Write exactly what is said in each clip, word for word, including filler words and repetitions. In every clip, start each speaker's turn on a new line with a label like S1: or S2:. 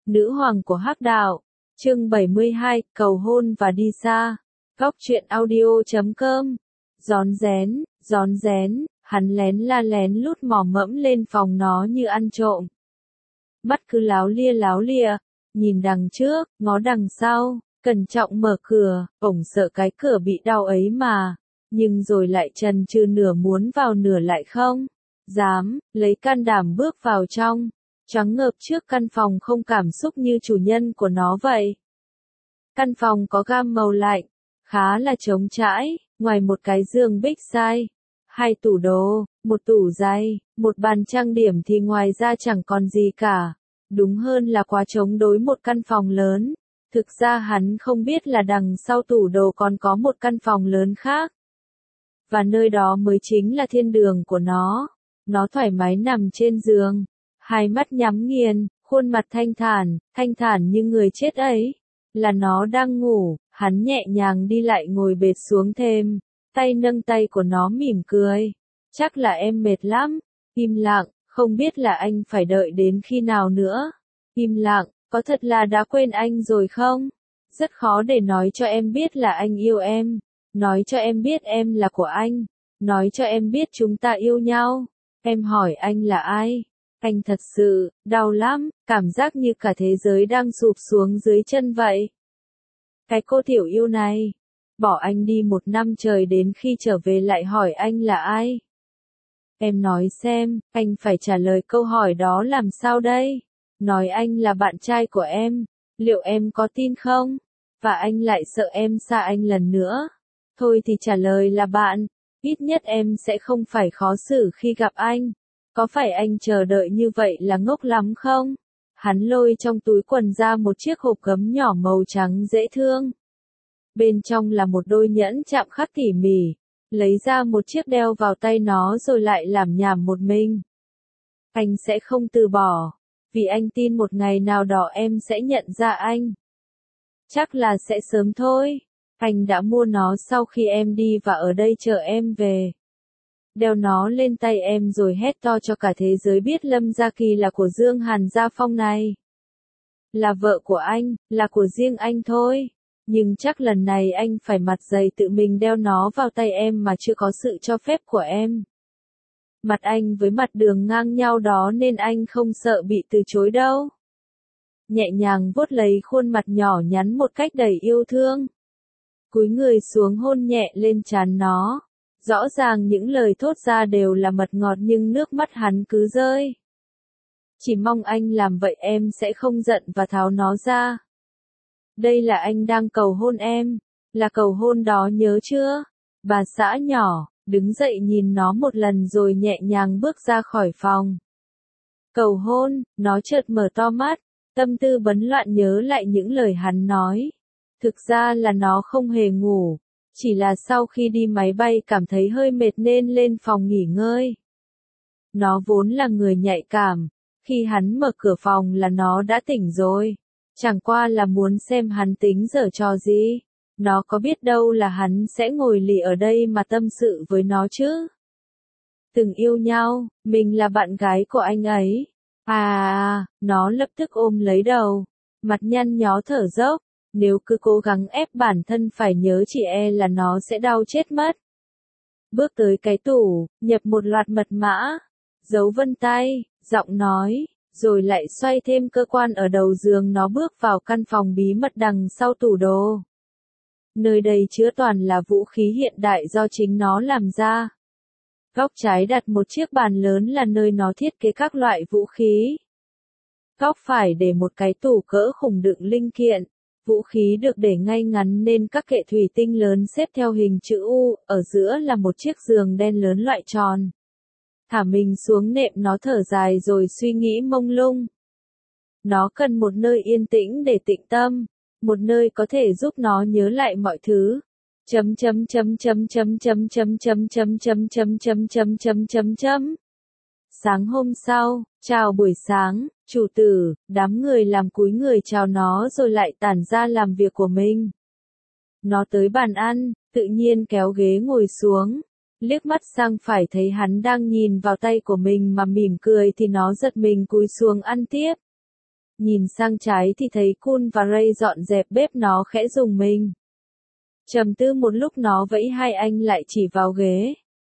S1: nữ hoàng của hắc đạo. Chương bảy mươi hai, cầu hôn và đi xa. Góc truyện audio chấm com. Rón rén, rón rén, hắn lén la lén lút mò mẫm lên phòng nó như ăn trộm. Mắt cứ láo lia láo lia, nhìn đằng trước, ngó đằng sau, cẩn trọng mở cửa, ổng sợ cái cửa bị đau ấy mà, nhưng rồi lại chần chừ nửa muốn vào nửa lại không dám, lấy can đảm bước vào trong, choáng ngợp trước căn phòng không cảm xúc như chủ nhân của nó vậy. Căn phòng có gam màu lạnh, khá là trống trải, ngoài một cái giường big size, hai tủ đồ, một tủ giày, một bàn trang điểm thì ngoài ra chẳng còn gì cả. Đúng hơn là quá chống đối một căn phòng lớn. Thực ra hắn không biết là đằng sau tủ đồ còn có một căn phòng lớn khác. Và nơi đó mới chính là thiên đường của nó. Nó thoải mái nằm trên giường, hai mắt nhắm nghiền, khuôn mặt thanh thản, thanh thản như người chết ấy. Là nó đang ngủ, hắn nhẹ nhàng đi lại ngồi bệt xuống thềm, tay nâng tay của nó mỉm cười. Chắc là em mệt lắm. Im lặng, không biết là anh phải đợi đến khi nào nữa. Im lặng, có thật là đã quên anh rồi không? Rất khó để nói cho em biết là anh yêu em. Nói cho em biết em là của anh. Nói cho em biết chúng ta yêu nhau. Em hỏi anh là ai? Anh thật sự, đau lắm, cảm giác như cả thế giới đang sụp xuống dưới chân vậy. Cái cô tiểu yêu này, bỏ anh đi một năm trời đến khi trở về lại hỏi anh là ai? Em nói xem, anh phải trả lời câu hỏi đó làm sao đây? Nói anh là bạn trai của em, liệu em có tin không? Và anh lại sợ em xa anh lần nữa. Thôi thì trả lời là bạn, ít nhất em sẽ không phải khó xử khi gặp anh. Có phải anh chờ đợi như vậy là ngốc lắm không? Hắn lôi trong túi quần ra một chiếc hộp gấm nhỏ màu trắng dễ thương. Bên trong là một đôi nhẫn chạm khắc tỉ mỉ. Lấy ra một chiếc đeo vào tay nó rồi lại làm nhảm một mình. Anh sẽ không từ bỏ, vì anh tin một ngày nào đó em sẽ nhận ra anh. Chắc là sẽ sớm thôi. Anh đã mua nó sau khi em đi và ở đây chờ em về. Đeo nó lên tay em rồi hét to cho cả thế giới biết Lâm Gia Kỳ là của Dương Hàn Gia Phong này. Là vợ của anh, là của riêng anh thôi. Nhưng chắc lần này anh phải mặt dày tự mình đeo nó vào tay em mà chưa có sự cho phép của em. Mặt anh với mặt đường ngang nhau đó nên anh không sợ bị từ chối đâu. Nhẹ nhàng vuốt lấy khuôn mặt nhỏ nhắn một cách đầy yêu thương. Cúi người xuống hôn nhẹ lên trán nó. Rõ ràng những lời thốt ra đều là mật ngọt nhưng nước mắt hắn cứ rơi. Chỉ mong anh làm vậy em sẽ không giận và tháo nó ra. Đây là anh đang cầu hôn em, là cầu hôn đó nhớ chưa? Bà xã nhỏ, đứng dậy nhìn nó một lần rồi nhẹ nhàng bước ra khỏi phòng. Cầu hôn, nó chợt mở to mắt, tâm tư bấn loạn nhớ lại những lời hắn nói. Thực ra là nó không hề ngủ, chỉ là sau khi đi máy bay cảm thấy hơi mệt nên lên phòng nghỉ ngơi. Nó vốn là người nhạy cảm, khi hắn mở cửa phòng là nó đã tỉnh rồi. Chẳng qua là muốn xem hắn tính giở trò gì. Nó có biết đâu là hắn sẽ ngồi lì ở đây mà tâm sự với nó chứ. Từng yêu nhau, mình là bạn gái của anh ấy. À, nó lập tức ôm lấy đầu. Mặt nhăn nhó thở dốc. Nếu cứ cố gắng ép bản thân phải nhớ chỉ e là nó sẽ đau chết mất. Bước tới cái tủ, nhập một loạt mật mã. Dấu vân tay, giọng nói. Rồi lại xoay thêm cơ quan ở đầu giường nó bước vào căn phòng bí mật đằng sau tủ đồ. Nơi đây chứa toàn là vũ khí hiện đại do chính nó làm ra. Góc trái đặt một chiếc bàn lớn là nơi nó thiết kế các loại vũ khí. Góc phải để một cái tủ cỡ khủng đựng linh kiện. Vũ khí được để ngay ngắn nên các kệ thủy tinh lớn xếp theo hình chữ U, ở giữa là một chiếc giường đen lớn loại tròn. Thả mình xuống nệm nó thở dài rồi suy nghĩ mông lung. Nó cần một nơi yên tĩnh để tĩnh tâm, một nơi có thể giúp nó nhớ lại mọi thứ. Chấm chấm chấm chấm chấm chấm chấm chấm chấm chấm chấm chấm chấm chấm chấm chấm. Sáng hôm sau, chào buổi sáng, chủ tử, đám người làm cúi người chào nó rồi lại tản ra làm việc của mình. Nó tới bàn ăn, tự nhiên kéo ghế ngồi xuống. Liếc mắt sang phải thấy hắn đang nhìn vào tay của mình mà mỉm cười thì nó giật mình cúi xuống ăn tiếp. Nhìn sang trái thì thấy Kun và Ray dọn dẹp bếp, nó khẽ rùng mình. Trầm tư một lúc nó vẫy hai anh lại chỉ vào ghế.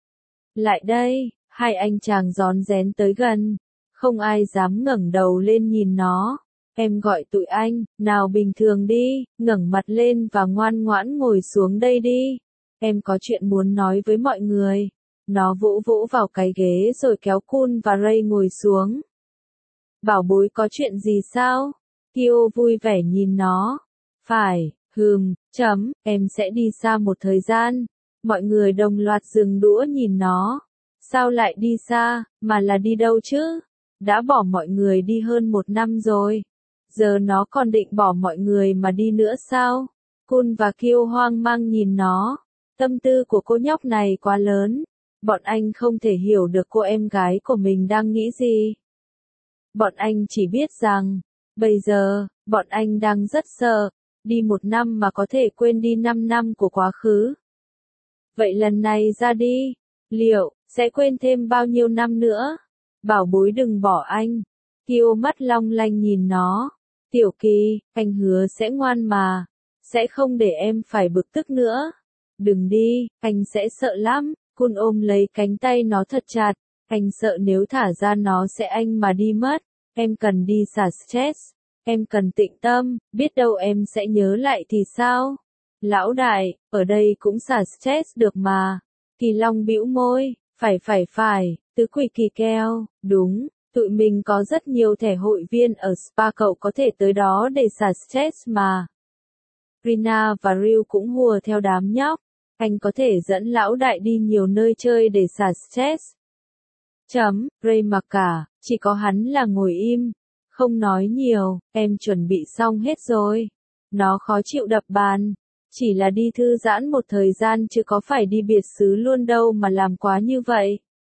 S1: Lại đây, hai anh chàng rón rén tới gần. Không ai dám ngẩng đầu lên nhìn nó. Em gọi tụi anh, nào bình thường đi, ngẩng mặt lên và ngoan ngoãn ngồi xuống đây đi. Em có chuyện muốn nói với mọi người. Nó vỗ vỗ vào cái ghế rồi kéo Kun và Ray ngồi xuống. Bảo bối có chuyện gì sao? Kyo vui vẻ nhìn nó. Phải, hừm, chấm, em sẽ đi xa một thời gian. Mọi người đồng loạt dừng đũa nhìn nó. Sao lại đi xa, mà là đi đâu chứ? Đã bỏ mọi người đi hơn một năm rồi. Giờ nó còn định bỏ mọi người mà đi nữa sao? Kun và Kyo hoang mang nhìn nó. Tâm tư của cô nhóc này quá lớn. Bọn anh không thể hiểu được cô em gái của mình đang nghĩ gì. Bọn anh chỉ biết rằng, bây giờ, bọn anh đang rất sợ, đi một năm mà có thể quên đi năm năm của quá khứ. Vậy lần này ra đi, liệu, sẽ quên thêm bao nhiêu năm nữa? Bảo bối đừng bỏ anh. Kyo mắt long lanh nhìn nó. Tiểu Kỳ, anh hứa sẽ ngoan mà. Sẽ không để em phải bực tức nữa. Đừng đi, anh sẽ sợ lắm. Kun ôm lấy cánh tay nó thật chặt. Anh sợ nếu thả ra nó sẽ anh mà đi mất. Em cần đi xả stress. Em cần tĩnh tâm, biết đâu em sẽ nhớ lại thì sao? Lão đại, ở đây cũng xả stress được mà. Kỳ Long bĩu môi, phải phải phải, tứ quỷ kỳ keo, đúng, tụi mình có rất nhiều thẻ hội viên ở spa, cậu có thể tới đó để xả stress mà. Rina và Ryu cũng hùa theo đám nhóc, anh có thể dẫn lão đại đi nhiều nơi chơi để xả stress. Chấm, Ray mặc cả, chỉ có hắn là ngồi im, không nói nhiều, em chuẩn bị xong hết rồi. Nó khó chịu đập bàn, chỉ là đi thư giãn một thời gian chứ có phải đi biệt xứ luôn đâu mà làm quá như vậy.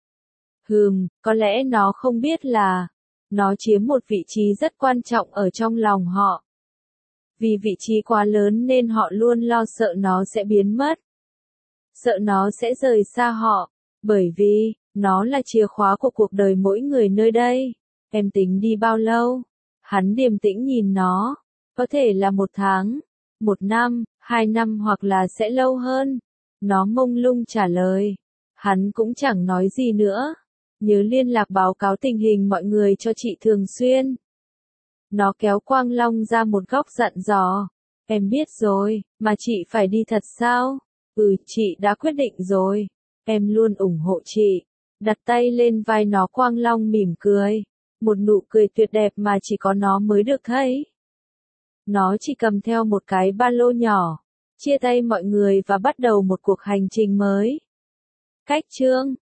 S1: Hừm, có lẽ nó không biết là, nó chiếm một vị trí rất quan trọng ở trong lòng họ. Vì vị trí quá lớn nên họ luôn lo sợ nó sẽ biến mất. Sợ nó sẽ rời xa họ, bởi vì, nó là chìa khóa của cuộc đời mỗi người nơi đây. Em tính đi bao lâu? Hắn điềm tĩnh nhìn nó. Có thể là một tháng, một năm, hai năm hoặc là sẽ lâu hơn. Nó mông lung trả lời. Hắn cũng chẳng nói gì nữa. Nhớ liên lạc báo cáo tình hình mọi người cho chị thường xuyên. Nó kéo Quang Long ra một góc dặn dò. Em biết rồi, mà chị phải đi thật sao? Ừ, chị đã quyết định rồi. Em luôn ủng hộ chị. Đặt tay lên vai nó, Quang Long mỉm cười. Một nụ cười tuyệt đẹp mà chỉ có nó mới được thấy. Nó chỉ cầm theo một cái ba lô nhỏ. Chia tay mọi người và bắt đầu một cuộc hành trình mới. Cách chương